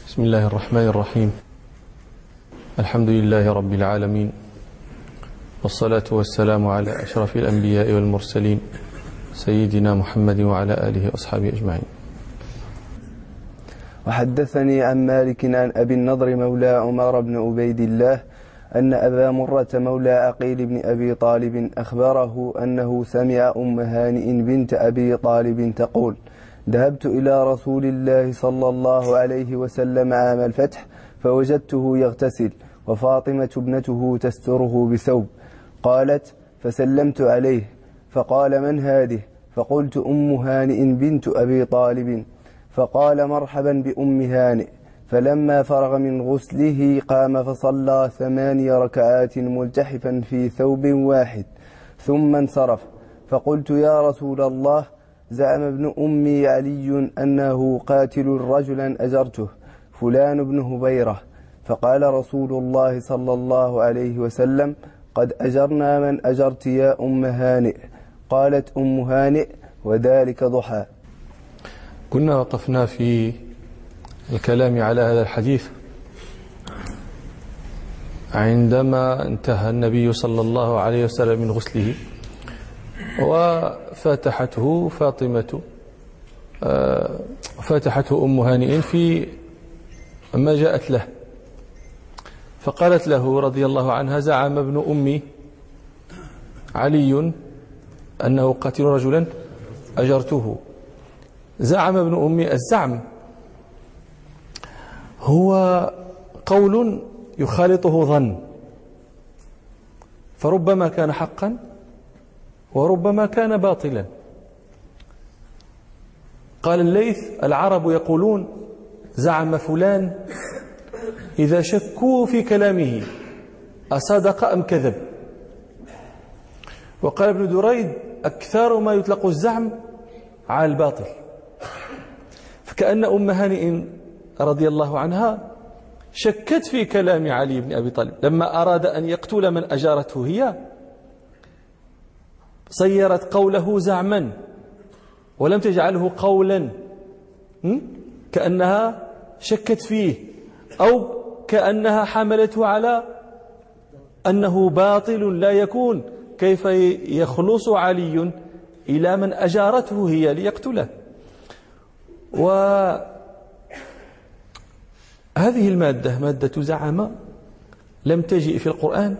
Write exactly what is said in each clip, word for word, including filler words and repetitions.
بسم الله الرحمن الرحيم. الحمد لله رب العالمين، والصلاة والسلام على أشرف الأنبياء والمرسلين سيدنا محمد وعلى آله وأصحابه أجمعين. وحدثني عن مالك عن أبي النضر مولى عمر بن عبيد الله أن أبا مرة مولى عقيل بن أبي طالب أخبره أنه سمع أم هانئ بنت أبي طالب تقول: ذهبت إلى رسول الله صلى الله عليه وسلم عام الفتح فوجدته يغتسل وفاطمة ابنته تستره بثوب. قالت: فسلمت عليه فقال: من هذه؟ فقلت: أم هانئ بنت أبي طالب. فقال: مرحبا بأم هانئ. فلما فرغ من غسله قام فصلى ثماني ركعات ملتحفا في ثوب واحد ثم انصرف. فقلت: يا رسول الله، زعم ابن أمي علي أنه قاتل رجلا أجرته فلان بن هبيرة. فقال رسول الله صلى الله عليه وسلم: قد أجرنا من أجرت يا أم هانئ. قالت أم هانئ: وذلك ضحى. كنا وقفنا في الكلام على هذا الحديث عندما انتهى النبي صلى الله عليه وسلم من غسله وفاتحته فاطمة فاتحته أم هانئ في ما جاءت له، فقالت له رضي الله عنها: زعم ابن أمي علي أنه قاتل رجلا أجرته. زعم ابن أمي، الزعم هو قول يخالطه ظن، فربما كان حقا وربما كان باطلا. قال الليث: العرب يقولون زعم فلان إذا شكوا في كلامه أصدق أم كذب. وقال ابن دريد: أكثر ما يطلق الزعم على الباطل. فكأن أم هانئ رضي الله عنها شكت في كلام علي بن أبي طالب لما أراد أن يقتل من أجارته هي، صيرت قوله زعما ولم تجعله قولا، كأنها شكت فيه أو كأنها حملته على أنه باطل لا يكون. كيف يخلص علي إلى من أجارته هي ليقتله؟ وهذه المادة مادة زعم لم تجئ في القرآن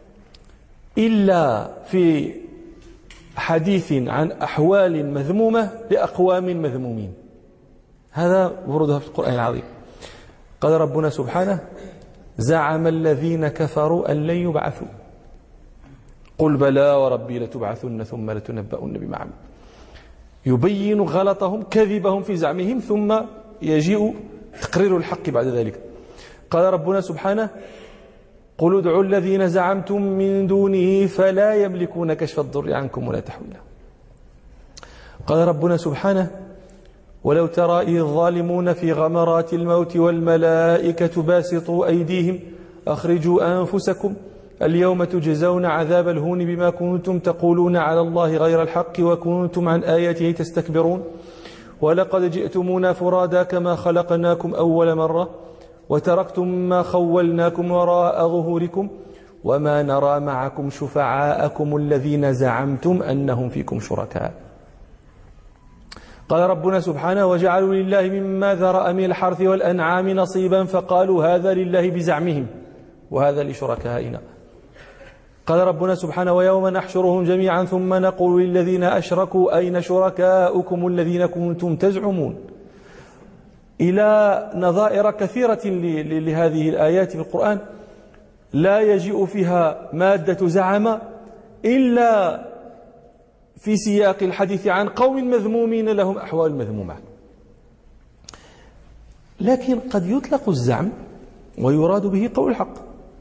إلا في حديث عن أحوال مذمومة لأقوام مذمومين، هذا ورودها في القرآن العظيم. قال ربنا سبحانه: زعم الذين كفروا أن لن يبعثوا قل بلى وربي لتبعثن ثم لتنبؤن بما عملوا. يبين غلطهم كذبهم في زعمهم ثم يجيء تقرير الحق بعد ذلك. قال ربنا سبحانه: قل ادعوا الذين زعمتم من دونه فلا يملكون كشف الضر عنكم ولا تحويلا. قال ربنا سبحانه: ولو ترى إذ الظالمون في غمرات الموت والملائكة باسطوا أيديهم أخرجوا أنفسكم اليوم تجزون عذاب الهون بما كنتم تقولون على الله غير الحق وكنتم عن آياته تستكبرون ولقد جئتمونا فرادا كما خلقناكم أول مرة وتركتم ما خولناكم وراء ظهوركم وما نرى معكم شفعاءكم الذين زعمتم أنهم فيكم شركاء. قال ربنا سبحانه: وجعلوا لله مما ذرأ من الحرث والأنعام نصيبا فقالوا هذا لله بزعمهم وهذا لشركائنا. قال ربنا سبحانه: ويوم نحشرهم جميعا ثم نقول للذين أشركوا أين شركاؤكم الذين كنتم تزعمون، إلى نظائر كثيرة لهذه الآيات في القرآن لا يجيء فيها مادة زعم إلا في سياق الحديث عن قوم مذمومين لهم أحوال مذمومة. لكن قد يطلق الزعم ويراد به قول الحق،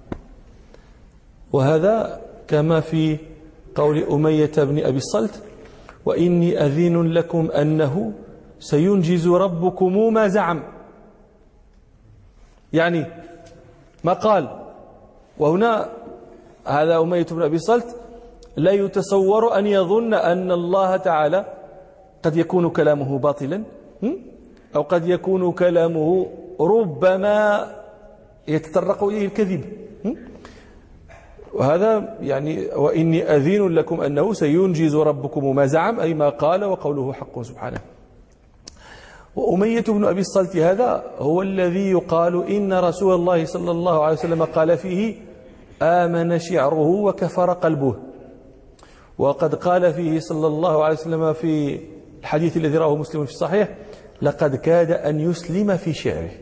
وهذا كما في قول أمية بن أبي الصلت: وإني أذين لكم أنه سينجز ربكم ما زعم، يعني ما قال. وهنا هذا أمية بن أبي الصلت لا يتصور أن يظن أن الله تعالى قد يكون كلامه باطلا أو قد يكون كلامه ربما يتطرق إليه الكذب. وهذا يعني وإني أذين لكم أنه سينجز ربكم ما زعم، أي ما قال وقوله حق سبحانه. وأمية بن أبي الصلت هذا هو الذي يقال إن رسول الله صلى الله عليه وسلم قال فيه آمن شعره وكفر قلبه. وقد قال فيه صلى الله عليه وسلم في الحديث الذي رواه مسلم في الصحيح لقد كاد أن يسلم في شعره.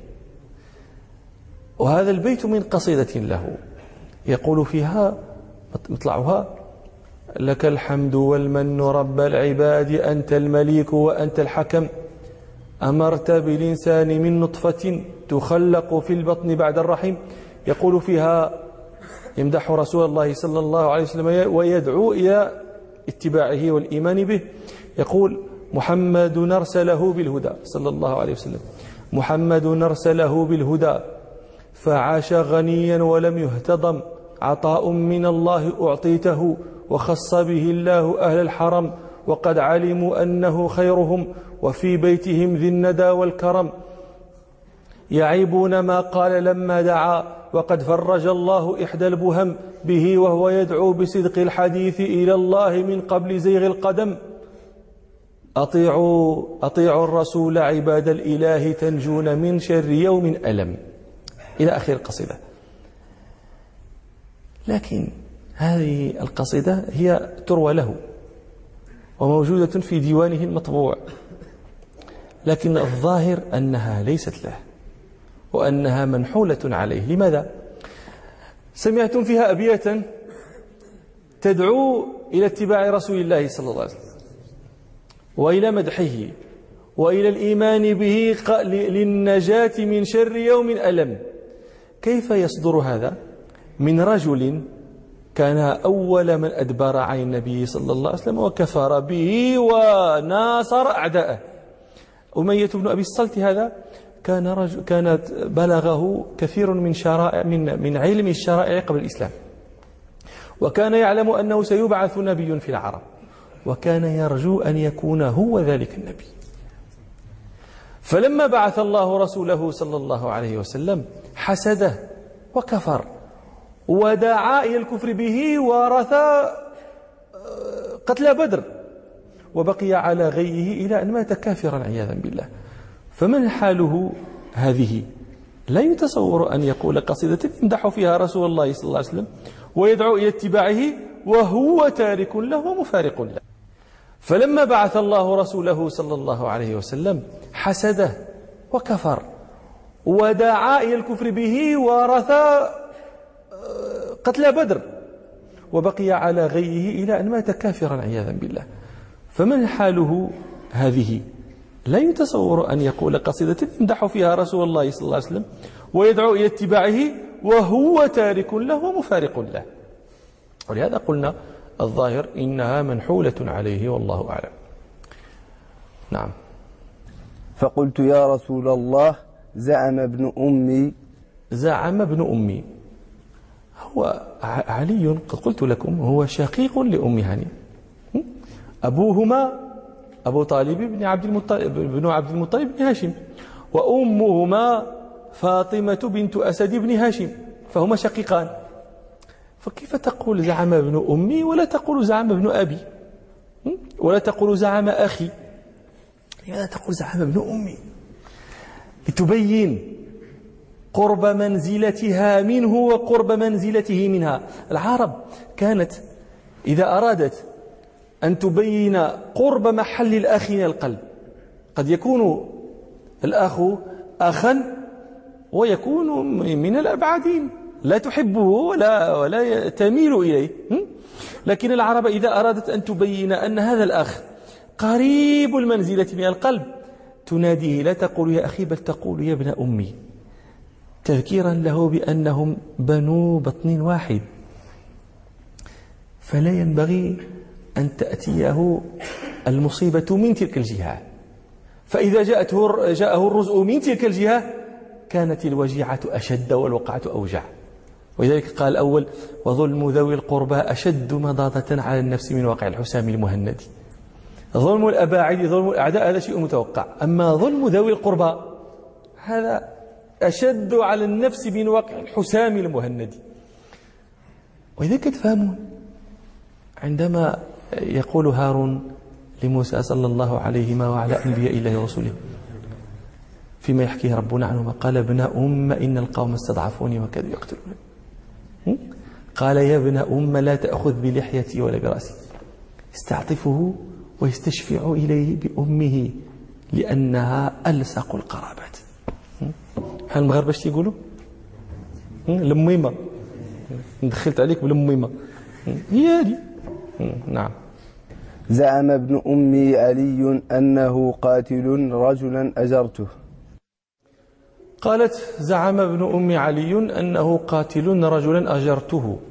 وهذا البيت من قصيدة له يقول فيها مطلعها: لك الحمد والمن رب العباد، أنت المليك وأنت الحكم، أمرت بالإنسان من نطفة تخلق في البطن بعد الرحم. يقول فيها يمدح رسول الله صلى الله عليه وسلم ويدعو إلى اتباعه والإيمان به. يقول: محمد أرسله بالهدى صلى الله عليه وسلم، محمد أرسله بالهدى فعاش غنيا ولم يهتضم، عطاء من الله أعطيته وخص به الله أهل الحرم، وقد علموا أنه خيرهم وفي بيتهم ذي الندى والكرم، يعيبون ما قال لما دعا، وقد فرج الله إحدى البهم به وهو يدعو بصدق الحديث إلى الله من قبل زيغ القدم. أطيعوا أطيعوا الرسول عباد الإله تنجون من شر يوم ألم، إلى آخر القصيدة. لكن هذه القصيدة هي تروى له وموجودة في ديوانه المطبوع، لكن الظاهر أنها ليست له وأنها منحولة عليه. لماذا؟ سمعتم فيها أبياتا تدعو إلى اتباع رسول الله صلى الله عليه وسلم وإلى مدحه وإلى الإيمان به للنجاة من شر يوم ألم. كيف يصدر هذا من رجل كان أول من أدبر عن النبي صلى الله عليه وسلم وكفر به وناصر أعداءه؟ أمية بن أبي الصلت هذا كان رجل كانت بلغه كثير من شرائع من من علم الشرائع قبل الإسلام، وكان يعلم أنه سيبعث نبي في العرب، وكان يرجو أن يكون هو ذلك النبي. فلما بعث الله رسوله صلى الله عليه وسلم حسده وكفر ودعا إلى الكفر به ورث قتل بدر، وبقي على غيه إلى أن مات كافرا عياذا بالله. فمن حاله هذه؟ لا يتصور أن يقول قصيدة يمدح فيها رسول الله صلى الله عليه وسلم ويدعو إلى اتباعه وهو تارك له ومفارق له. فلما بعث الله رسوله صلى الله عليه وسلم حسده وكفر ودعا إلى الكفر به ورث قتل بدر، وبقي على غيه إلى أن مات كافرا عياذا بالله. فمن حاله هذه؟ لا يتصور أن يقول قصيدة يمدح فيها رسول الله صلى الله عليه وسلم ويدعو إلى اتباعه وهو تارك له ومفارق له. ولهذا قلنا الظاهر إنها منحولة عليه والله أعلم. نعم. فقلت يا رسول الله زعم ابن أمي زعم ابن أمي هو علي، قد قلت لكم هو شقيق لأم هاني، أبوهما أبو طالب بن عبد المطلب بن عبد المطلب بن هاشم، وأمهما فاطمة بنت أسد بن هاشم، فهما شقيقان. فكيف تقول زعم ابن أمي ولا تقول زعم ابن أبي ولا تقول زعم أخي؟ لماذا تقول زعم ابن أمي؟ لتبين قرب منزلتها منه وقرب منزلته منها. العرب كانت إذا أرادت أن تبين قرب محل الأخ من القلب، قد يكون الأخ أخا ويكون من الأبعدين لا تحبه ولا, ولا تميل إليه، لكن العرب إذا أرادت أن تبين أن هذا الأخ قريب المنزلة من القلب تناديه، لا تقول يا أخي بل تقول يا ابن أمي، تذكيرا له بأنهم بنو بطن واحد. فلا ينبغي أن تأتيه المصيبة من تلك الجهة، فإذا جاءته جاءه الرزء من تلك الجهة كانت الوجيعة أشد والوقعة أوجع. ولذلك قال الأول وظلم ذوي القربى أشد مضاضة على النفس من واقع الحسام المهند. ظلم الأباعد ظلم الأعداء هذا شيء متوقع، أما ظلم ذوي القربى هذا أشد على النفس من واقع الحسام المهندي. وإذا تفهمون عندما يقول هارون لموسى صلى الله عليه وعلى أنبياء الله ورسوله فيما يحكيه ربنا عنهما قال ابن أم إن القوم استضعفوني وكادوا يقتلون، قال يا ابن أم لا تأخذ بلحيتي ولا برأسي، يستعطفه ويستشفع إليه بأمه لأنها ألصق القرابات. هل المغاربة اش يقولوا؟ الميمة، دخلت عليك بالميمة هي هذه. نعم. زعم ابن أمي علي أنه قاتل رجلا أجرته. قالت زعم ابن أم علي أنه قاتل رجلا أجرته.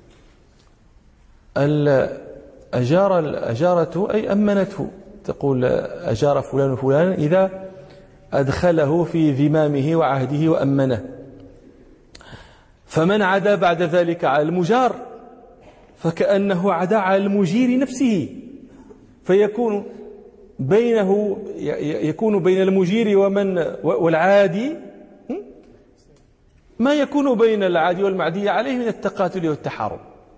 الأجار الأجارة أي أمنته، تقول أجار فلان فلان إذا أدخله في ذمامه وعهده وأمنه. فمن عدا بعد ذلك على المجار فكأنه عدا على المجير نفسه، فيكون بينه يكون بين المجير ومن والعادي ما يكون بين العادي والمعدي عليه من التقاتل والتحارب.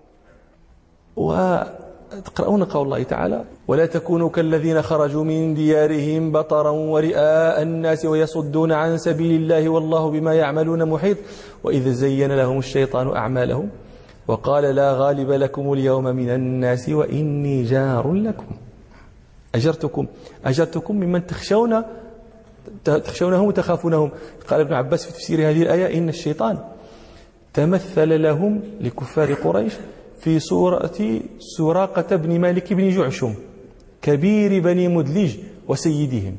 وتقرؤون قول الله تعالى ولا تكونوا كالذين خرجوا من ديارهم بطرا ورئاء الناس ويصدون عن سبيل الله والله بما يعملون محيط وإذا زين لهم الشيطان أعمالهم وقال لا غالب لكم اليوم من الناس وإني جار لكم أجرتكم أجرتكم ممن تخشون تخشونهم وتخافونهم. قال ابن عباس في تفسير هذه الآية إن الشيطان تمثل لهم لكفار قريش في سورة سراقة بن مالك بن جعشم كبير بني مدلج وسيدهم،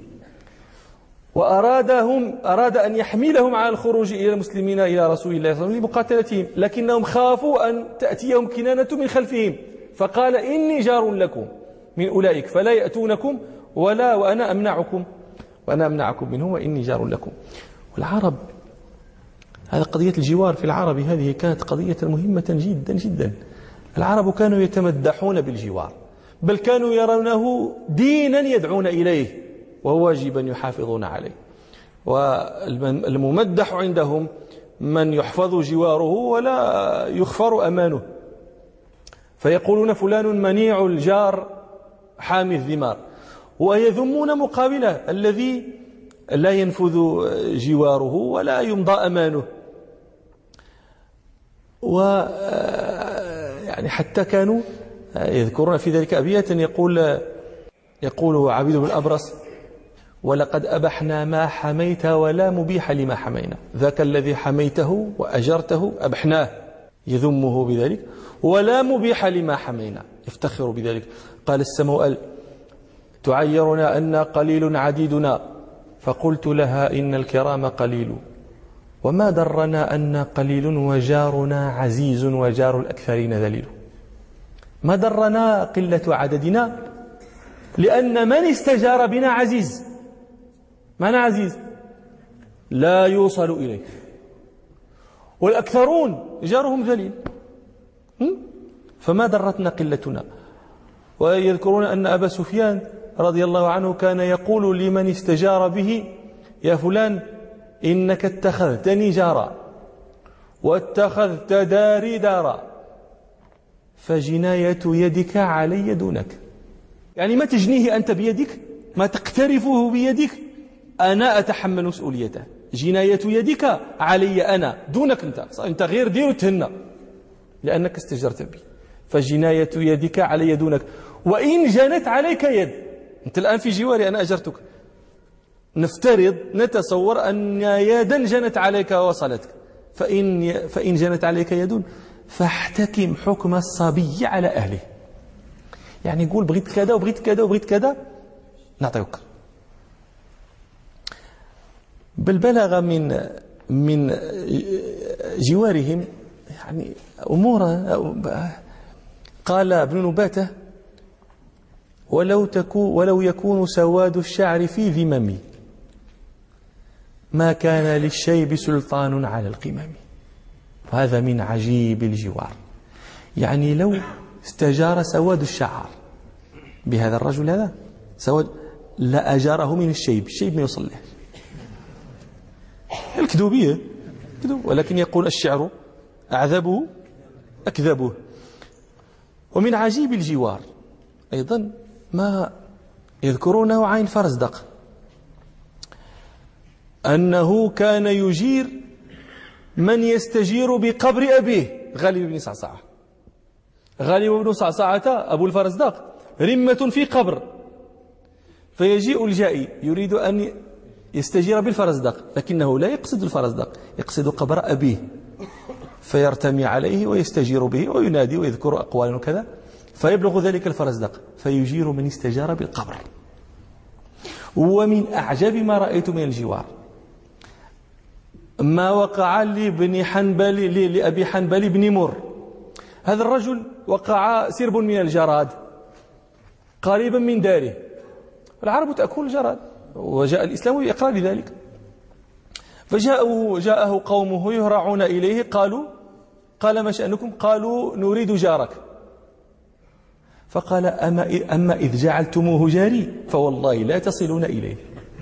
وأرادهم أراد أن يحملهم على الخروج إلى المسلمين إلى رسول الله صلى الله عليه وسلم لمقاتلتهم، لكنهم خافوا أن تأتيهم كنانة من خلفهم فقال إني جار لكم من أولئك فلا يأتونكم ولا وأنا أمنعكم وأنا أمنعكم منهم وإني جار لكم. والعرب هذه قضية الجوار في العرب هذه كانت قضية مهمة جدا جدا. العرب كانوا يتمدحون بالجوار، بل كانوا يرونه دينا يدعون إليه وهو واجبا يحافظون عليه. والممدح عندهم من يحفظ جواره ولا يخفر أمانه، فيقولون فلان منيع الجار حامي الذمار، ويذمون مقابله الذي لا ينفذ جواره ولا يمضى أمانه. و يعني حتى كانوا يذكرون في ذلك أبياتا يقول يقول عبيد بن الأبرص ولقد أبحنا ما حميت ولا مبيح لما حمينا، ذاك الذي حميته وأجرته أبحناه، يذمه بذلك، ولا مبيح لما حمينا، يفتخر بذلك. قال السموأل تعيرنا أن قليل عديدنا فقلت لها إن الكرام قليل وما درنا أن قليل وجارنا عزيز وجار الأكثرين ذليل. ما درنا قلة عددنا لأن من استجار بنا عزيز، معنى عزيز لا يوصل إليه، والأكثرون جارهم ذليل، فما درتنا قلتنا. ويذكرون أن أبا سفيان رضي الله عنه كان يقول لمن استجار به يا فلان إنك اتخذتني جارا واتخذت داري دارا فجناية يدك علي دونك، يعني ما تجنيه أنت بيدك، ما تقترفه بيدك، أنا أتحمل مسؤوليته، جناية يدك علي أنا دونك أنت، أنت غير دير وتهنى لأنك استجرت بي، فجناية يدك علي دونك وإن جنت عليك يد، أنت الآن في جواري أنا أجرتك، نفترض نتصور أن يدا جنت عليك ووصلتك، فإن, فإن جنت عليك يد فاحتكم حكم الصبي على أهله، يعني يقول بغيت كذا وبغيت كذا وبغيت كذا نعطيوك. بل بلغ من من جوارهم يعني أمور. قال ابن نباتة ولو, تكو ولو يكون سواد الشعر في ذممي ما كان للشيب سلطان على القمم. وهذا من عجيب الجوار، يعني لو استجار سواد الشعر بهذا الرجل هذا سواد لا أجاره من الشيب، الشيب ما يوصل له، الكذوبية كذوب، ولكن يقول الشعر أعذبه أكذبه. ومن عجيب الجوار أيضا ما يذكرونه عن الفرزدق، أنه كان يجير من يستجير بقبر أبيه غالب بن صعصعة. غالب بن صعصعة أبو الفرزدق رمة في قبر، فيجيء الجائي يريد أن يستجير بالفرزدق، لكنه لا يقصد الفرزدق، يقصد قبر أبيه، فيرتمي عليه ويستجير به وينادي ويذكر أقوالا وكذا، فيبلغ ذلك الفرزدق فيجير من استجار بالقبر. ومن أعجب ما رأيت من الجوار ما وقع لابن حنبل لأبي حنبل بن مر. هذا الرجل وقع سرب من الجراد قريبا من داره، العرب تأكل الجراد، وجاء الإسلام بإقرار ذلك، فجاءه جاءه قومه يهرعون إليه، قالوا قال ما شأنكم؟ قالوا نريد جارك. فقال أما, أما إذ جعلتموه جاري فوالله لا تصلون إليه.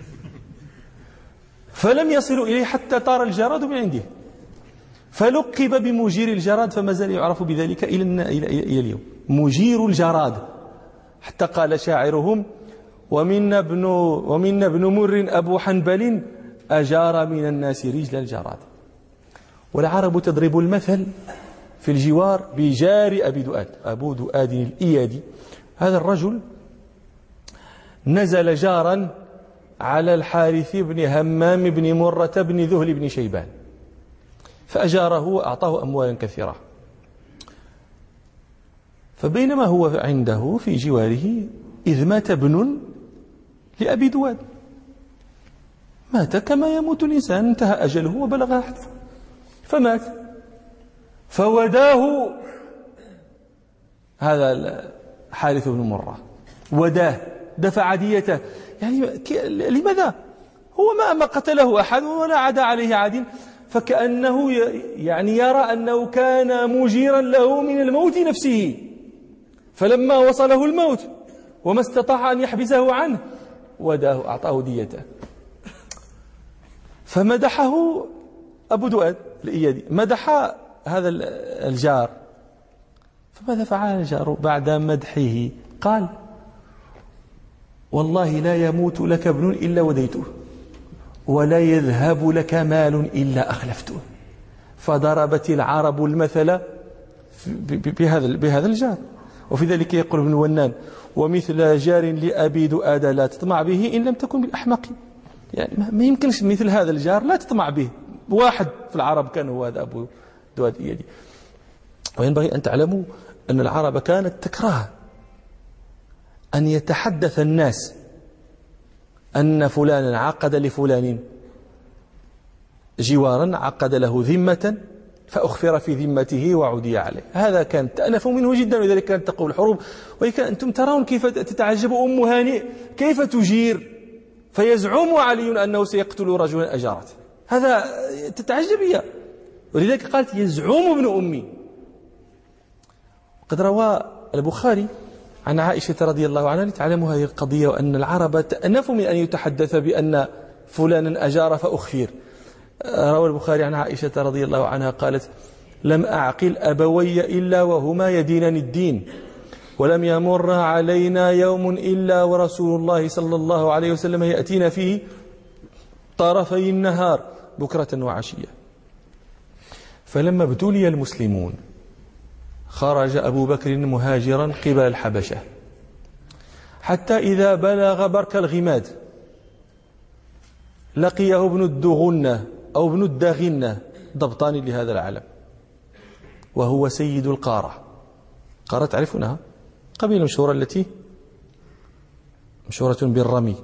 فلم يصلوا إليه حتى طار الجراد من عنده، فلقب بمجير الجراد، فما زال يعرف بذلك إلى إلى اليوم، مجير الجراد. حتى قال شاعرهم ومن ابن ومن ابن مر أبو حنبل أجار من الناس رجل الجراد. والعرب تضرب المثل في الجوار بجار أبي دؤاد، أبو دؤاد الإيادي. هذا الرجل نزل جارا على الحارث بن همام بن مرة بن ذهل بن شيبان، فأجاره وأعطاه أموالا كثيرة. فبينما هو عنده في جواره إذ مات ابن لأبي دواد، مات كما يموت الإنسان، انتهى أجله وبلغ أحد فمات. فوداه هذا الحارث بن مرة، وداه دفع ديته. يعني لماذا؟ هو ما ما قتله أحد ولا عدا عليه عاد، فكأنه يعني يرى أنه كان مجيرا له من الموت نفسه، فلما وصله الموت وما استطاع أن يحبسه عنه وداه أعطاه ديته. فمدحه أبو دؤاد الإيادي، مدح هذا الجار. فماذا فعل الجار بعد مدحه؟ قال والله لا يموت لك ابن إلا وديته، ولا يذهب لك مال إلا أخلفته. فضربت العرب المثل بهذا بهذا الجار. وفي ذلك يقول ابن ونان ومثل جار لأبي دؤاد لا تطمع به إن لم تكن بالأحمق. يعني ما يمكنش مثل هذا الجار لا تطمع به. واحد في العرب كان هو هذا أبو دؤاد إيادي. وينبغي أن تعلموا أن العرب كانت تكره أن يتحدث الناس أن فلانا عقد لفلان جوارا، عقد له ذمة فأخفر في ذمته وعدي عليه. هذا كان تأنف منه جدا، ولذلك كانت تقول الحروب. ولكن أنتم ترون كيف تتعجب أم هانئ كيف تجير، فيزعم علي أنه سيقتل رجلا أجارته. هذا تتعجب هي، ولذلك قالت يزعم ابن أمي. قد روى البخاري عن عائشة رضي الله عنها لتعلموا هذه القضية، وأن العرب تأنفوا من أن يتحدث بأن فلانا أجار فأخفر. روى البخاري عن عائشة رضي الله عنها قالت لم أعقل أبوي إلا وهما يدينني الدين، ولم يمر علينا يوم إلا ورسول الله صلى الله عليه وسلم يأتينا فيه طرفي النهار بكرة وعشية. فلما ابتلي المسلمون خرج أبو بكر مهاجرا قبل الحبشة، حتى إذا بلغ برك الغماد لقيه ابن الدغنة أو ابن الداغنة، ضبطان لهذا العلم، وهو سيد القارة. قارة تعرفونها، قبيلة مشهورة التي مشهورة بالرمي،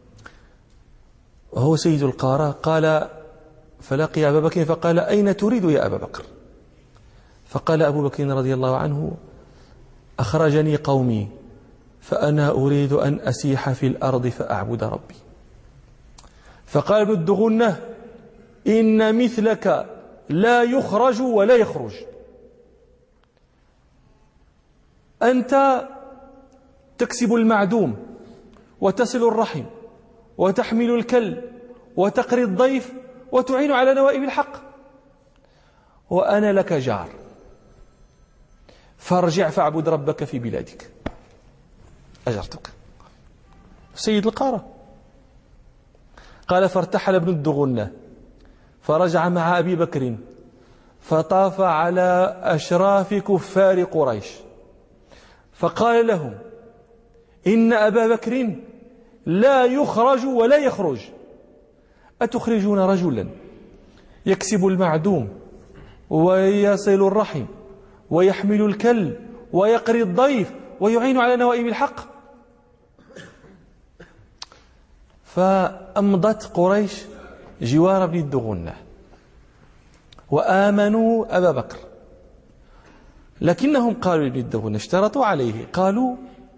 وهو سيد القارة. قال فلقي أبا بكر فقال أين تريد يا أبا بكر؟ فقال أبو بكر رضي الله عنه أخرجني قومي فأنا أريد أن أسيح في الأرض فأعبد ربي. فقال ابن الدغنة إن مثلك لا يخرج ولا يخرج، أنت تكسب المعدوم وتصل الرحم وتحمل الكل وتقري الضيف وتعين على نوائب الحق، وأنا لك جار، فارجع فاعبد ربك في بلادك، أجرتك. سيد القارة قال: فارتحل ابن الدغنة فرجع مع أبي بكر فطاف على أشراف كفار قريش فقال لهم: إن أبا بكر لا يخرج ولا يخرج، أتخرجون رجلا يكسب المعدوم ويصل الرحم ويحمل الكل ويقري الضيف ويعين على نوائب الحق؟ فأمضت قريش جوار ابن الدغنة وآمنوا أبا بكر، لكنهم قالوا لابن الدغنة، اشترطوا عليه، قالوا: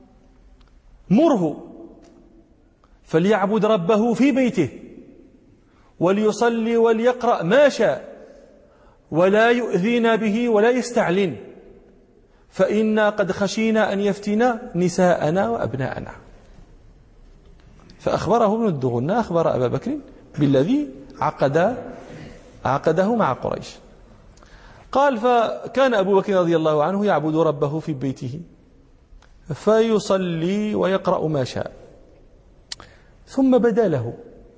مره فليعبد ربه في بيته وليصلي وليقرأ ما شاء ولا يؤذينا به ولا يستعلن، فإنا قد خشينا أن يفتنا نساءنا وأبناءنا. فأخبره ابن الدغنة، أخبر أبا بكر بالذي عقد عقده مع قريش. قال: فكان أبو بكر رضي الله عنه يعبد ربه في بيته فيصلي ويقرأ ما شاء، ثم بدا له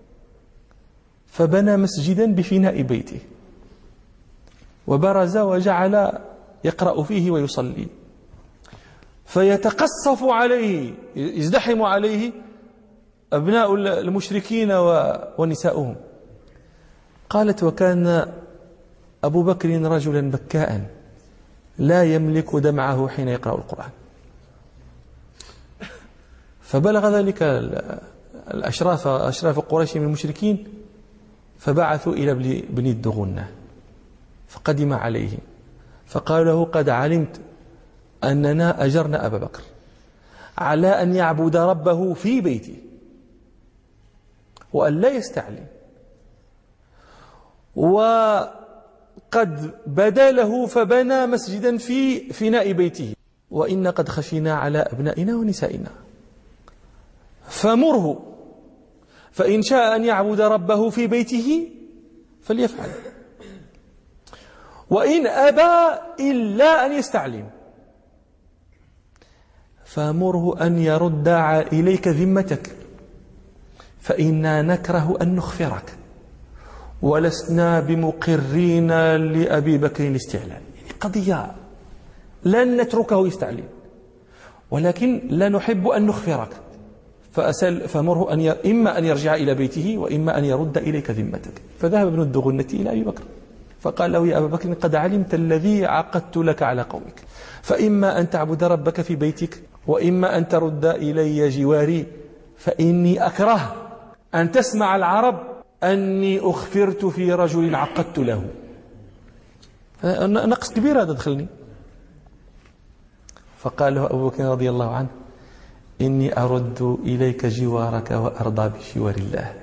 فبنى مسجدا بفناء بيته وبرز وجعل يقرأ فيه ويصلي، فيتقصف عليه، يزدحم عليه أبناء المشركين ونساؤهم. قالت: وكان أبو بكر رجلا بكاء لا يملك دمعه حين يقرأ القرآن. فبلغ ذلك الأشراف أشراف قريش من المشركين فبعثوا إلى ابن الدغنة فقدم عليه فقال له: قد علمت أننا أجرنا أبا بكر على أن يعبد ربه في بيته وأن لا يستعلم، وقد بدا له فبنى مسجدا في فناء بيته، وإن قد خشينا على أبنائنا ونسائنا، فمره فإن شاء أن يعبد ربه في بيته فليفعل، وإن أبى إلا أن يستعلم فمره أن يرد إليك ذمتك، فإنا نكره أن نخفرك ولسنا بمقرين لأبي بكر الاستعلان. يعني قضية لن نتركه يستعلم، ولكن لا نحب أن نخفرك، فأسأل فمره أن ي... إما أن يرجع إلى بيته وإما أن يرد إليك ذمتك. فذهب ابن الدغنة إلى أبي بكر فقال له: يا أبا بكر، قد علمت الذي عقدت لك على قومك، فإما أن تعبد ربك في بيتك وإما أن ترد إلي جواري، فإني أكره أن تسمع العرب أني أخفرت في رجل عقدت له. نقص كبير هذا دخلني. فقال له أبو بكر رضي الله عنه: إني أرد إليك جوارك وأرضى بجوار الله.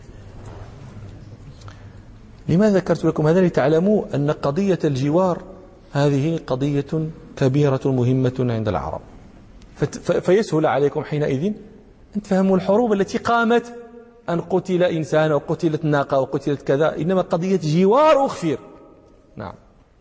لماذا ذكرت لكم هذا؟ لتعلموا أن قضية الجوار هذه قضية كبيرة مهمة عند العرب، فيسهل عليكم حينئذ أن تفهموا الحروب التي قامت أن قتل إنسان أو قتلت ناقة أو قتلت كذا، إنما قضية جوار أخفر. نعم.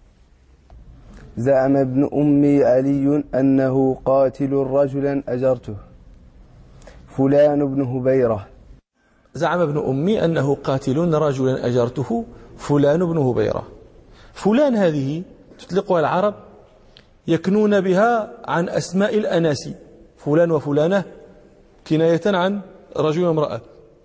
زعم ابن أمي علي أنه قاتل رجلا أجرته فلان بن هبيرة. زعم ابن أمي أنه قاتل رجلا أجرته فلان بن هبيرة. فلان هذه تطلقها العرب يكنون بها عن أسماء الأناس، فلان وفلانة كناية عن رجل وامرأة.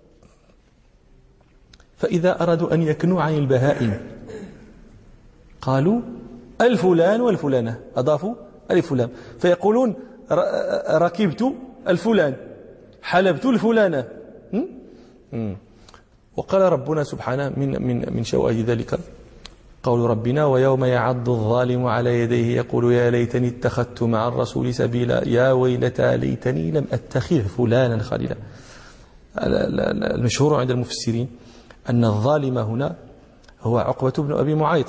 فإذا أرادوا أن يكنوا عن البهائم قالوا الفلان والفلانة، أضافوا الفلان، فيقولون ركبت الفلان، حلبت الفلانة. وقال ربنا سبحانه من من من شوائد ذلك قول ربنا: ويوم يعض الظالم على يديه يقول يا ليتني اتخذت مع الرسول سبيلا يا ويلتى ليتني لم أتخذ فلانا خليلا. المشهور عند المفسرين أن الظالم هنا هو عقبة بن أبي معيط،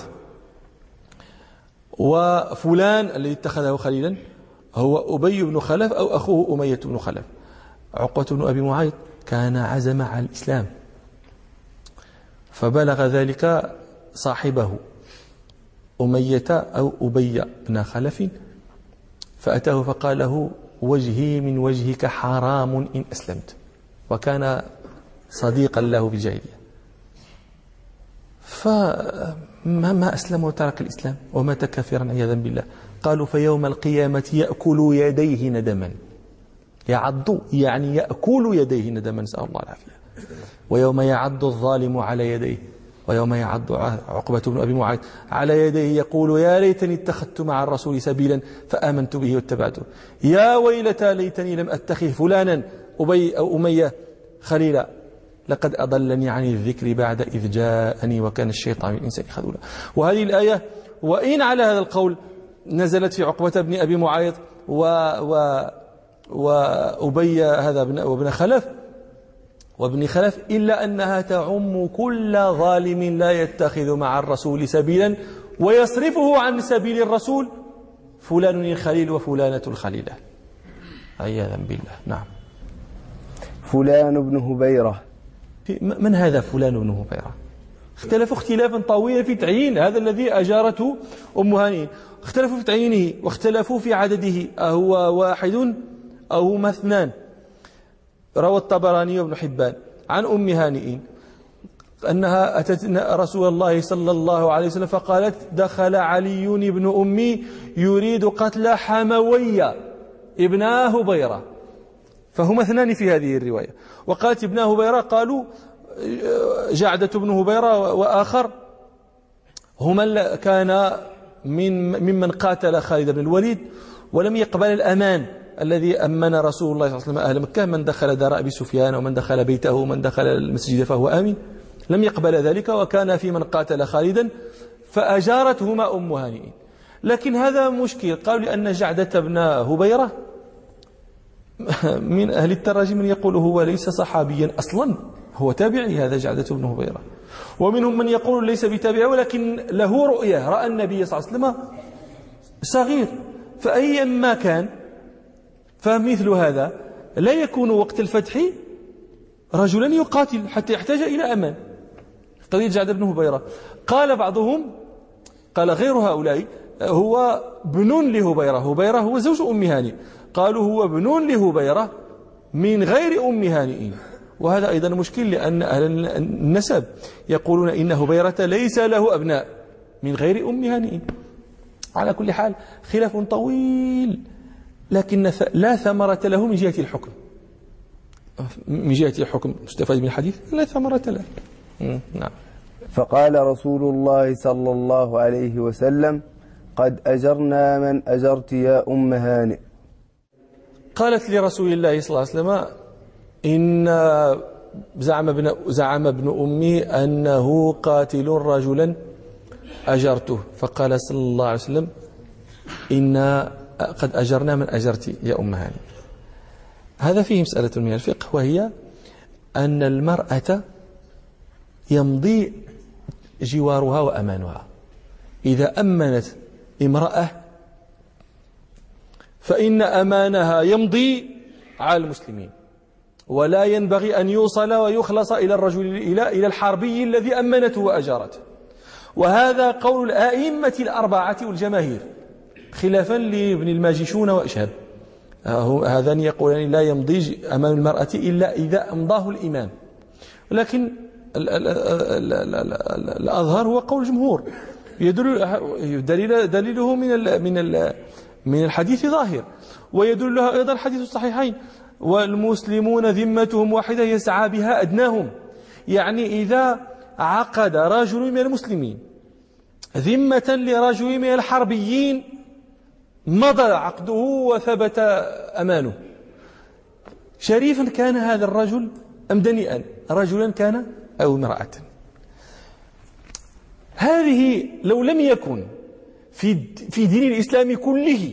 وفلان الذي اتخذه خليلا هو أبي بن خلف أو أخوه أمية بن خلف. عقبة بن أبي معيط كان عزم على الإسلام، فبلغ ذلك صاحبه أمية أو أبي بن خلف، فأتاه فقال له: وجهي من وجهك حرام إن أسلمت. وكان صديقا له في الجاهلية، فما أسلم وترك الإسلام ومات كافرا عياذا بالله. قالوا: فيوم القيامة يأكل يديه ندما. يعض يعني يأكل يديه ندما، نسأل الله العافية. ويوم يعض الظالم على يديه، ويوم يعض عقبة بن أبي معيط على يديه يقول: يا ليتني اتخذت مع الرسول سبيلا فآمنت به واتبعته، يا ويلتى ليتني لم أتخذ فلانا أبي أو أمية خليلا، لقد أضلني عن الذكر بعد إذ جاءني وكان الشيطان للإنسان خذولا. وهذه الآية وإن على هذا القول نزلت في عقبة بن أبي معيط و و وأبي هذا وابن خلف وابن خلف، إلا أنها تعم كل ظالم لا يتخذ مع الرسول سبيلا ويصرفه عن سبيل الرسول، فلان الخليل وفلانة الخليلة، عياذا بالله. نعم. فلان بن هبيرة. من هذا فلان بن هبيرة؟ اختلفوا اختلافا طويلا في تعيين هذا الذي أجارته أم هانئ، اختلفوا في تعيينه واختلفوا في عدده، أهو واحد أو هما اثنان. روى الطبراني وابن حبان عن أم هانئ أنها أتت رسول الله صلى الله عليه وسلم فقالت: دخل علي بن أمي يريد قتل حموية ابنا هبيرة. فهما اثنان في هذه الرواية. وقالت ابن هبيرة، قالوا جعدة بن هبيرة وآخر، هما كان من ممن قاتل خالد بن الوليد ولم يقبل الأمان الذي أمن رسول الله صلى الله عليه وسلم أهل مكة: من دخل دار أبي سفيان ومن دخل بيته ومن دخل المسجد فهو آمن. لم يقبل ذلك، وكان في من قاتل خالدا، فأجارتهما أم هانئ. لكن هذا مشكل، قالوا لأن جعدة بن هبيرة من أهل التراجم من يقول هو ليس صحابيا أصلا، هو تابعي هذا جعدة بن هبيرة. ومنهم من يقول ليس بتابعي ولكن له رؤية، رأى النبي صلى الله عليه وسلم صغير. فأيا ما كان، فمثل هذا لا يكون وقت الفتح رجلا يقاتل حتى يحتاج إلى أمان. قضية جعدة بن هبيرة، قال بعضهم، قال غير هؤلاء، هو ابن لهبيرة، هبيرة هو زوج أم هانئ، قالوا هو ابن لهبيرة من غير أم هانئ. وهذا أيضا مشكل، لأن أهل النسب يقولون إن هبيرة ليس له أبناء من غير أم هانئ. على كل حال خلاف طويل، لكن لا ثمرة له من جهة الحكم. من جهة الحكم مستفاد من الحديث لا ثمرة له. نعم. فقال رسول الله صلى الله عليه وسلم: قد أجرنا من أجرت يا أم هانئ. قالت لرسول الله صلى الله عليه وسلم: إن زعم ابن, زعم ابن أمي أنه قاتل رجلا أجرته. فقال صلى الله عليه وسلم: إن قد أجرنا من أجرت يا أم هانئ. هذا فيه مسألة من الفقه، وهي أن المرأة يمضي جوارها وأمانها. إذا أمنت امرأة فإن أمانها يمضي على المسلمين، ولا ينبغي أن يوصل ويخلص إلى الرجل إلى إلى الحربي الذي أمنته وأجارته. وهذا قول الأئمة الأربعة والجماهير، خلافا لابن الماجشون وإشهاب. هذان يقولان لا يمضي أمام المرأة إلا إذا أمضاه الإمام. لكن الأظهر هو قول الجمهور، يدل دليله من ال من ال من الحديث ظاهر، ويدل له أيضا حديث الصحيحين: والمسلمون ذمتهم واحدة يسعى بها أدناهم. يعني إذا عقد رجل من المسلمين ذمة لرجل من الحربيين مضى عقده وثبت أمانه، شريفا كان هذا الرجل أم دنيئا، رجلا كان أو امرأة. هذه لو لم يكن في في دين الإسلام كله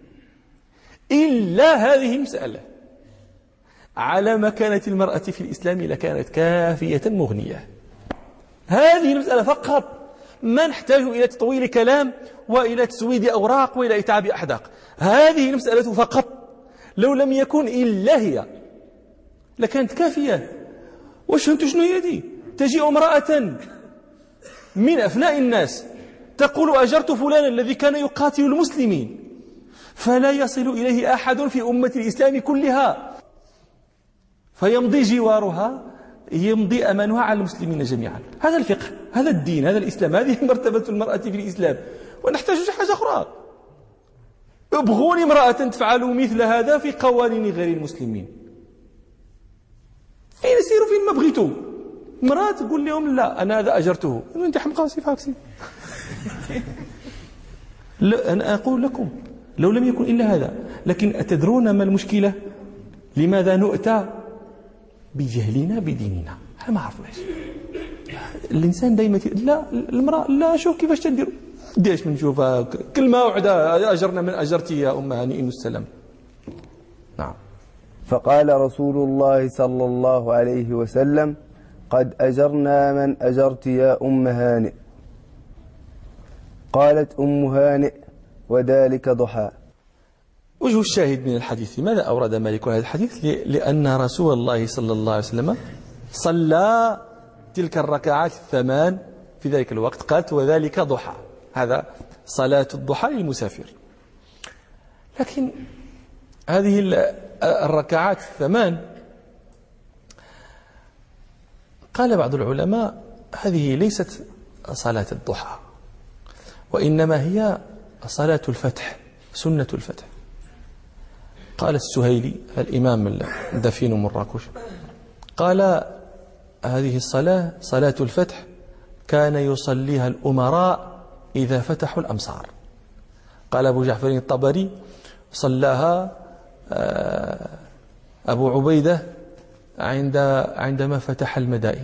إلا هذه المسألة على مكانة المرأة في الإسلام لكانت كافية مغنية. هذه المسألة فقط، ما نحتاج إلى تطويل كلام وإلى تسويد أوراق وإلى إتعاب أحداق. هذه المسألة فقط لو لم يكن إلا هي لكانت كافية. واش فهمتوا شنو هي دي؟ تجيء امرأة من أفناء الناس تقول أجرت فلانا الذي كان يقاتل المسلمين فلا يصل إليه أحد في أمة الإسلام كلها، فيمضي جوارها، يمضي أمانها على المسلمين جميعا. هذا الفقه، هذا الدين، هذا الإسلام، هذه مرتبة المرأة في الإسلام. ونحتاج حاجة أخرى، ابغوني امرأة تفعل مثل هذا في قوانين غير المسلمين، فين سيروا فين ما بغيتوا. امرأة تقول لهم لا أنا هذا أجرته، أنت حمقى سيف عكسي. لا أنا أقول لكم لو لم يكن إلا هذا. لكن أتدرون ما المشكلة؟ لماذا نؤتى بجهلنا بديننا؟ أنا ما عرفناش. الإنسان دائما لا المرأة لا شوف كيفاش تديروا ديش منشوفها كلمة واحدة أجرنا من أجرتي يا أم هانئ السلام. نعم. فقال رسول الله صلى الله عليه وسلم قد أجرنا من أجرت يا أم هانئ. قالت أم هانئ وذلك ضحى. وجه الشاهد من الحديث، لماذا أورد مالك هذا الحديث؟ لأن رسول الله صلى الله عليه وسلم صلى تلك الركعات الثمان في ذلك الوقت، قالت وذلك ضحى، هذا صلاة الضحى للمسافر. لكن هذه الركعات الثمان قال بعض العلماء هذه ليست صلاة الضحى، وإنما هي صلاة الفتح، سنة الفتح. قال السهيلي الإمام الدفين مراكش قال هذه الصلاة صلاة الفتح كان يصليها الأمراء إذا فتحوا الأمصار. قال أبو جعفر الطبري صلاها أبو عبيدة عند عندما فتح المدائن.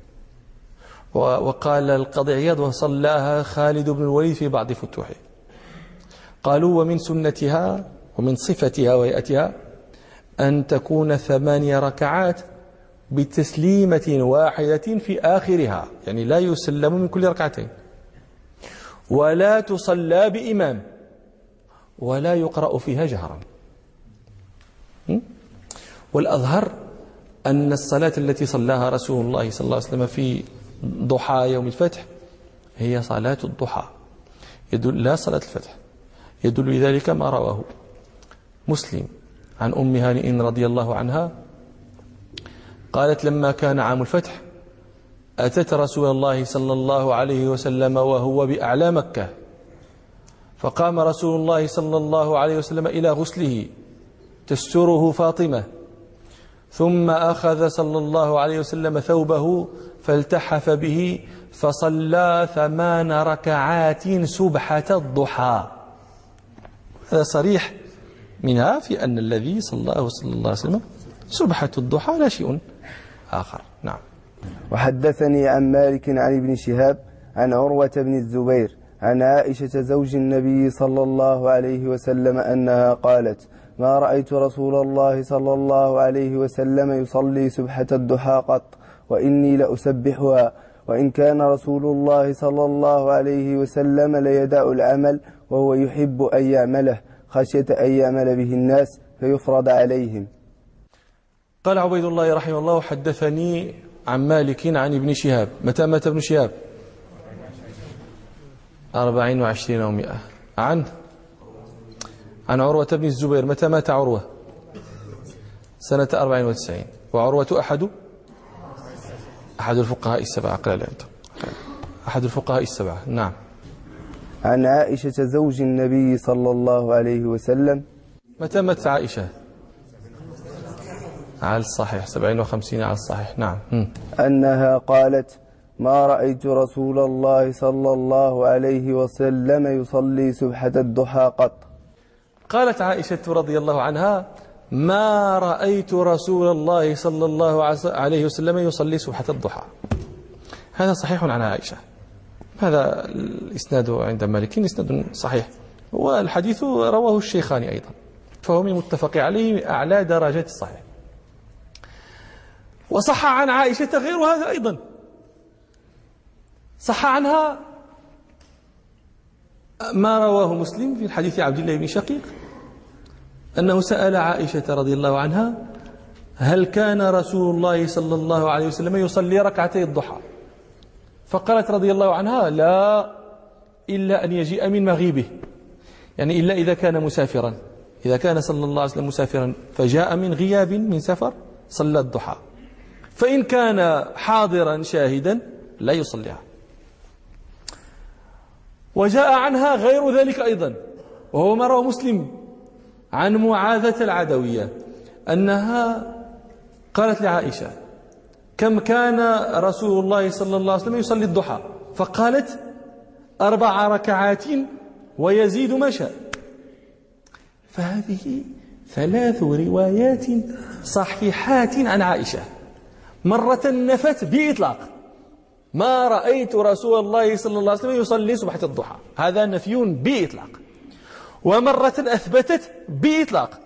وقال القاضي عياض وصلاها خالد بن الوليد في بعض فتوحه. قالوا ومن سنتها ومن صفتها وهيئتها أن تكون ثمانية ركعات بتسليمة واحدة في آخرها، يعني لا يسلم من كل ركعتين، ولا تصلى بإمام، ولا يقرأ فيها جهرا. والأظهر أن الصلاة التي صلاها رسول الله صلى الله عليه وسلم في ضحى يوم الفتح هي صلاة الضحى، يدل لا صلاة الفتح. يدل لذلك ما رواه مسلم عن أم هانئ رضي الله عنها قالت لما كان عام الفتح أتت رسول الله صلى الله عليه وسلم وهو بأعلى مكة، فقام رسول الله صلى الله عليه وسلم إلى غسله تستره فاطمة، ثم أخذ صلى الله عليه وسلم ثوبه فالتحف به فصلى ثمان ركعات سبحة الضحى. هذا صريح منها في أن الذي صلى الله صلى الله عليه وسلم سبحة الضحى لا شيء آخر. نعم. وحدثني عن مالك عن ابن شهاب عن عروة بن الزبير عن عائشة زوج النبي صلى الله عليه وسلم أنها قالت ما رأيت رسول الله صلى الله عليه وسلم يصلي سبحة الضحى قط وإني لأسبحها، وإن كان رسول الله صلى الله عليه وسلم ليدع العمل وهو يحب أن يعمله خشية أن يعمل به الناس فيفرض عليهم. قال عبيد الله رحمه الله حدثني عن مالك عن ابن شهاب. متى مات ابن شهاب؟ أربعين وعشرين ومئة. عن عن عروة بن الزبير. متى مات عروة؟ سنة أربعين وتسعين. وعروة أحد أحد الفقهاء السبعة. أقل أنت أحد الفقهاء السبعة. نعم. عن عائشة زوج النبي صلى الله عليه وسلم. متى مات عائشة؟ على الصحيح سبعين وخمسين على الصحيح. نعم. م. أنها قالت ما رأيت رسول الله صلى الله عليه وسلم يصلي سبحة الضحى قط. قالت عائشة رضي الله عنها ما رأيت رسول الله صلى الله عليه وسلم يصلي سبحة الضحى. هذا صحيح عن عائشة. هذا الإسناد عند مالك إسناد صحيح، والحديث رواه الشيخان أيضا، فهو من متفق عليه أعلى درجات الصحيح. وصح عن عائشة غير هذا أيضا. صح عنها ما رواه مسلم في الحديث عبد الله بن شقيق أنه سأل عائشة رضي الله عنها هل كان رسول الله صلى الله عليه وسلم يصلي ركعتي الضحى؟ فقالت رضي الله عنها: لا، إلا أن يجيء من مغيبه، يعني إلا إذا كان مسافرا، إذا كان صلى الله عليه وسلم مسافرا فجاء من غياب من سفر صلى الضحى، فإن كان حاضرا شاهدا لا يصليها. وجاء عنها غير ذلك أيضا، وهو ما رواه مسلم عن معاذة العدوية أنها قالت لعائشة: كم كان رسول الله صلى الله عليه وسلم يصلي الضحى؟ فقالت: أربع ركعات ويزيد ما شاء. فهذه ثلاث روايات صحيحات عن عائشة، مرة نفت بإطلاق: ما رأيت رسول الله صلى الله عليه وسلم يصلي سبحة الضحى، هذا نفي بإطلاق. ومرة أثبتت بإطلاق،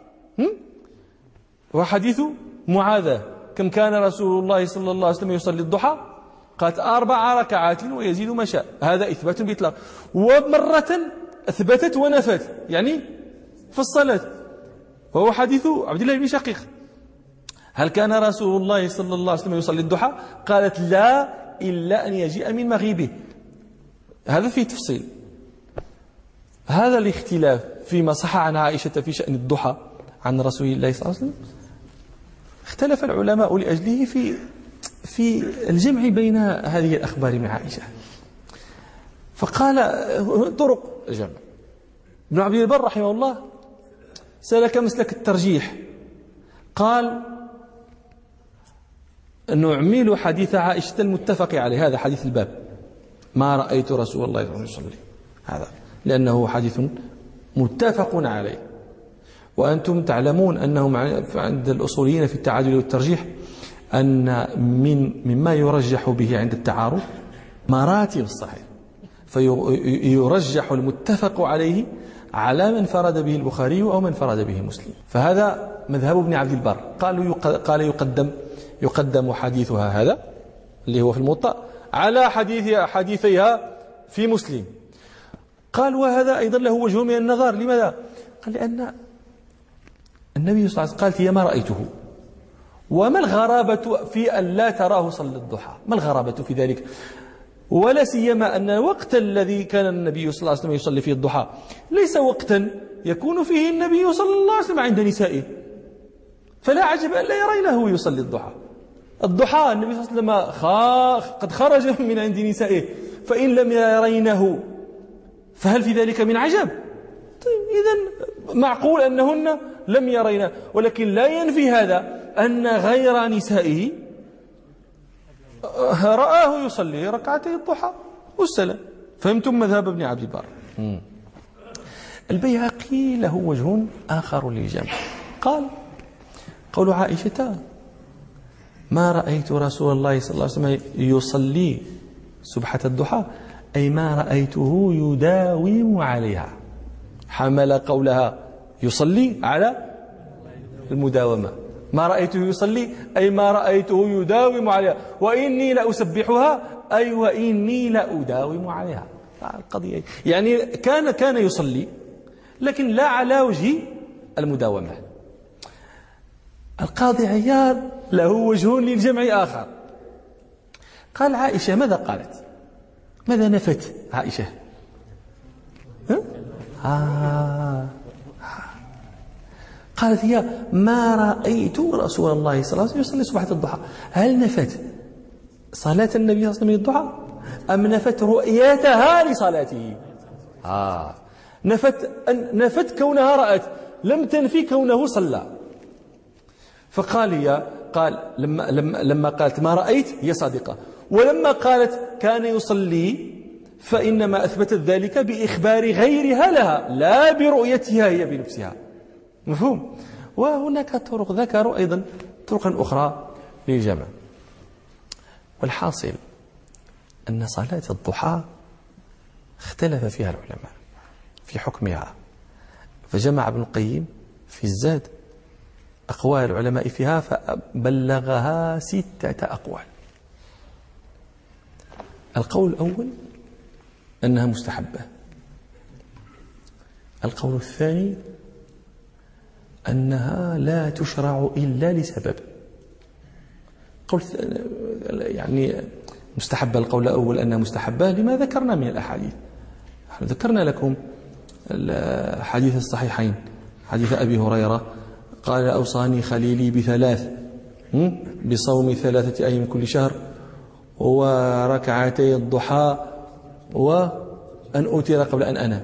وحديث معاذة: كم كان رسول الله صلى الله عليه وسلم يصلي الضحى؟ قالت: أربع ركعات ويزيد ما شاء، هذا إثبات بإطلاق. ومرة أثبتت ونفت، يعني في الصلاة، وهو حديث عبد الله بن شقيق: هل كان رسول الله صلى الله عليه وسلم يصلي الضحى؟ قالت: لا، إلا أن يجيء من مغيبه. هذا فيه تفصيل. هذا الاختلاف فيما صح عن عائشة في شأن الضحى عن رسول الله صلى الله عليه وسلم، اختلف العلماء لأجله في في الجمع بين هذه الأخبار من عائشة، فقال طرق جمع. ابن عبد البر رحمه الله سلك مسلك الترجيح، قال: نعمل حديث عائشة المتفق عليه، هذا حديث الباب، ما رأيت رسول الله صلى الله عليه وسلم يصلي، هذا لأنه حديث متفق عليه. وأنتم تعلمون أنهم عند الأصوليين في التعادل والترجيح أن من مما يرجح به عند التعارض مراتب الصحيح، فيرجح المتفق عليه على من فرد به البخاري أو من فرد به مسلم. فهذا مذهب ابن عبد البر، قالوا قال يقدم يقدم حديثها هذا اللي هو في الموطأ على حديث حديثيها في مسلم. قال: وهذا أيضا له وجه من النظر. لماذا؟ قال: لأن النبي صلى الله عليه وسلم قالت: هي ما رأيته. وما الغرابة في أن لا تراه صلى الضحى؟ ما الغرابة في ذلك؟ ولا سيما أن الوقت الذي كان النبي صلى الله عليه وسلم يصلي فيه الضحى ليس وقتا يكون فيه النبي صلى الله عليه وسلم عند نسائه، فلا عجب أن لا يرينه يصلي الضحى. الضحى النبي صلى الله عليه وسلم قد خرج من عند نسائه، فإن لم يرينه فهل في ذلك من عجب؟ طيب إذن معقول أنهن لم يرينه، ولكن لا ينفي هذا أن غير نسائه رآه يصلي ركعتي الضحى والسلام. فهمتم مذهب ابن عبد البر؟ البيهقي له وجه آخر للجمع، قال: قول عائشة: ما رأيت رسول الله صلى الله عليه وسلم يصلي سبحة الضحى، أي ما رأيته يداوم عليها، حمل قولها يصلي على المداومة. ما رأيته يصلي أي ما رأيته يداوم عليها، وإني لأسبحها أي وإني لأداوم عليها. القضية يعني كان كان يصلي لكن لا على وجه المداومة. القاضي عياض له وجه للجمع آخر، قال: عائشة ماذا قالت؟ ماذا نفت عائشة؟ ها؟ آه. قالت هي: ما رأيت رسول الله صلى الله عليه وسلم يصلي سبحة الضحى. هل نفت صلاة النبي صلى الله عليه وسلم الضحى أم نفت رؤيتها لصلاته؟ آه. نفت نفت كونها رأت، لم تنفي كونه صلى. فقال هي قال لما لما لما قالت ما رأيت هي صادقة، ولما قالت كان يصلي فإنما أثبتت ذلك بإخبار غيرها لها لا برؤيتها هي بنفسها. مفهوم؟ وهناك طرق ذكروا أيضا طرقا أخرى للجمع. والحاصل أن صلاة الضحى اختلف فيها العلماء في حكمها، فجمع ابن القيم في الزاد أقوال العلماء فيها فبلغها ستة أقوال. القول الأول أنها مستحبة. القول الثاني أنها لا تشرع إلا لسبب، قول يعني مستحبة، القول الأول أنها مستحبة لما ذكرنا من الأحاديث. ذكرنا لكم الحديث الصحيحين، حديث أبي هريرة قال أوصاني خليلي بثلاث، بصوم ثلاثة أيام كل شهر، وركعتي الضحى، وأن أوتر قبل أن أنام.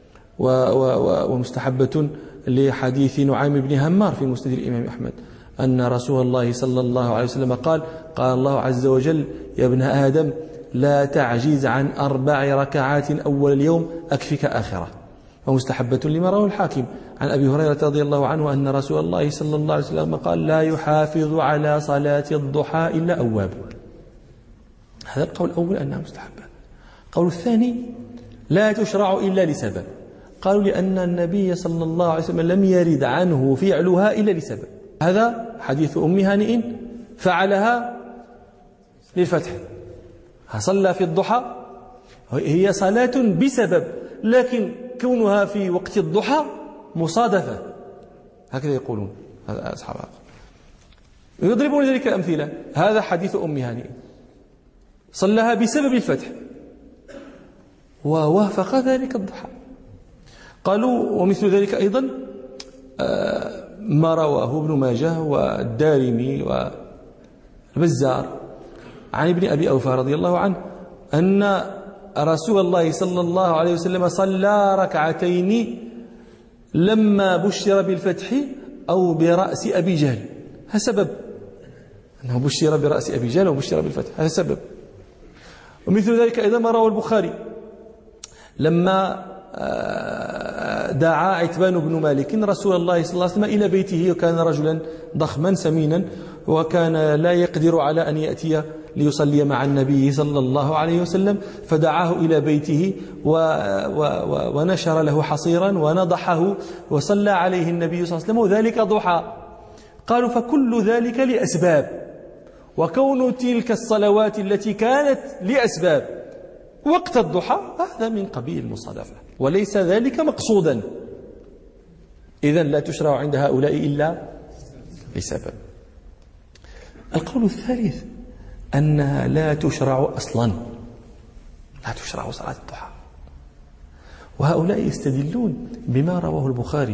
ومستحبة لحديث نعيم بن همار في مسند الإمام أحمد أن رسول الله صلى الله عليه وسلم قال قال الله عز وجل: يا ابن آدم لا تعجز عن أربع ركعات أول اليوم أكفك آخرة. ومستحبة لما رواه الحاكم عن أبي هريرة رضي الله عنه أن رسول الله صلى الله عليه وسلم قال: لا يحافظ على صلاة الضحى إلا أواب. هذا القول الأول أنها مستحبة. القول الثاني: لا تشرع إلا لسبب. قالوا لأن النبي صلى الله عليه وسلم لم يرد عنه فعلها إلا لسبب. هذا حديث أم هانئ فعلها للفتح، صلى في الضحى، هي صلاة بسبب، لكن كونها في وقت الضحى مصادفة، هكذا يقولون أصحابها، يضربون ذلك الأمثلة. هذا حديث أم هانئ صلىها بسبب الفتح ووافق ذلك الضحى. قالوا ومثل ذلك أيضا ما رواه ابن ماجه والدارمي والبزار عن ابن أبي أوفى رضي الله عنه أن رسول الله صلى الله عليه وسلم صلى ركعتين لما بشر بالفتح أو برأس أبي جهل. هذا سبب، أنه بشر برأس أبي جهل وبشر بالفتح، هذا سبب. ومثل ذلك أيضا ما رواه البخاري لما دعا عتبان بن مالك رسول الله صلى الله عليه وسلم إلى بيته، وكان رجلا ضخما سمينا، وكان لا يقدر على أن يأتي ليصلي مع النبي صلى الله عليه وسلم، فدعاه إلى بيته و و و ونشر له حصيرا ونضحه وصلى عليه النبي صلى الله عليه وسلم، وذلك ضحى. قالوا فكل ذلك لأسباب، وكون تلك الصلوات التي كانت لأسباب وقت الضحى هذا من قبيل المصادفة، وليس ذلك مقصودا. إذن لا تشرع عند هؤلاء إلا لسبب. القول الثالث أنها لا تشرع أصلا، لا تشرع صلاة الضحى. وهؤلاء يستدلون بما رواه البخاري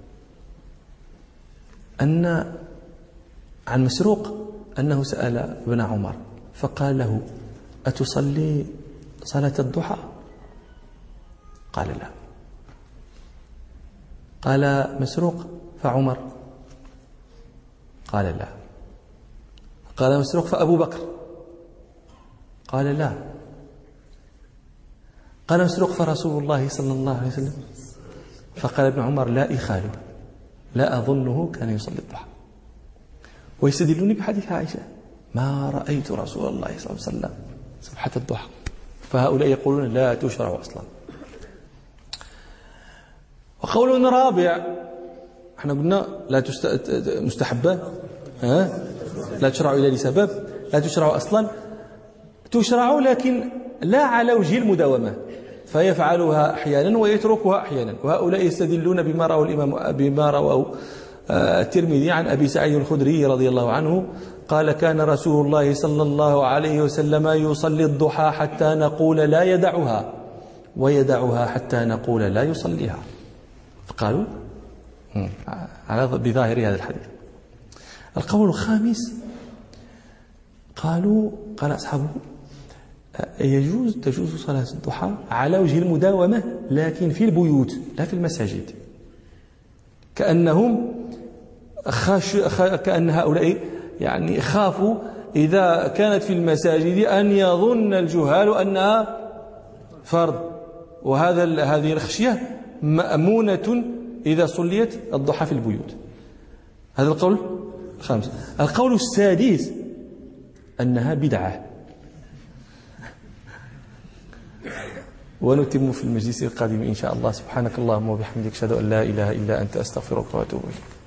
أن عن مسروق أنه سأل ابن عمر فقال له: أتصلي صلاة الضحى؟ قال لا. قال مسروق: فعمر؟ قال لا. قال مسروق: فأبو بكر؟ قال لا. قال مسروق: فرسول الله صلى الله عليه وسلم؟ فقال ابن عمر: لا إخاله، لا أظنه كان يصلي الضحى. ويستدلون بحديث عائشة: ما رأيت رسول الله صلى الله عليه وسلم سبحة الضحى. فهؤلاء يقولون لا تشرع أصلا. وقول رابع، احنا قلنا لا تست... مستحبة، ها؟ لا تشرع إلا لسبب، لا تشرع أصلا، تشرع لكن لا على وجه المداومة، فيفعلها أحيانا ويتركها أحيانا. وهؤلاء يستدلون بما رواه الإمام بما رواه الترمذي عن أبي سعيد الخدري رضي الله عنه قال: كان رسول الله صلى الله عليه وسلم يصلي الضحى حتى نقول لا يدعها، ويدعها حتى نقول لا يصليها. فقالوا على بظاهر هذا الحديث. القول الخامس قالوا قال أصحابه: يجوز تجوز صلاة الضحى على وجه المداومة، لكن في البيوت لا في المساجد. كأنهم خاش كأن هؤلاء يعني خافوا إذا كانت في المساجد أن يظن الجهال أنها فرض، وهذا هذه الخشية مأمونة إذا صليت الضحى في البيوت. هذا القول الخامس. القول السادس أنها بدعة. ونتم في المجلس القادم إن شاء الله. سبحانك اللهم وبحمدك، أشهد أن لا إله إلا أنت، أستغفرك وأتوب إليك.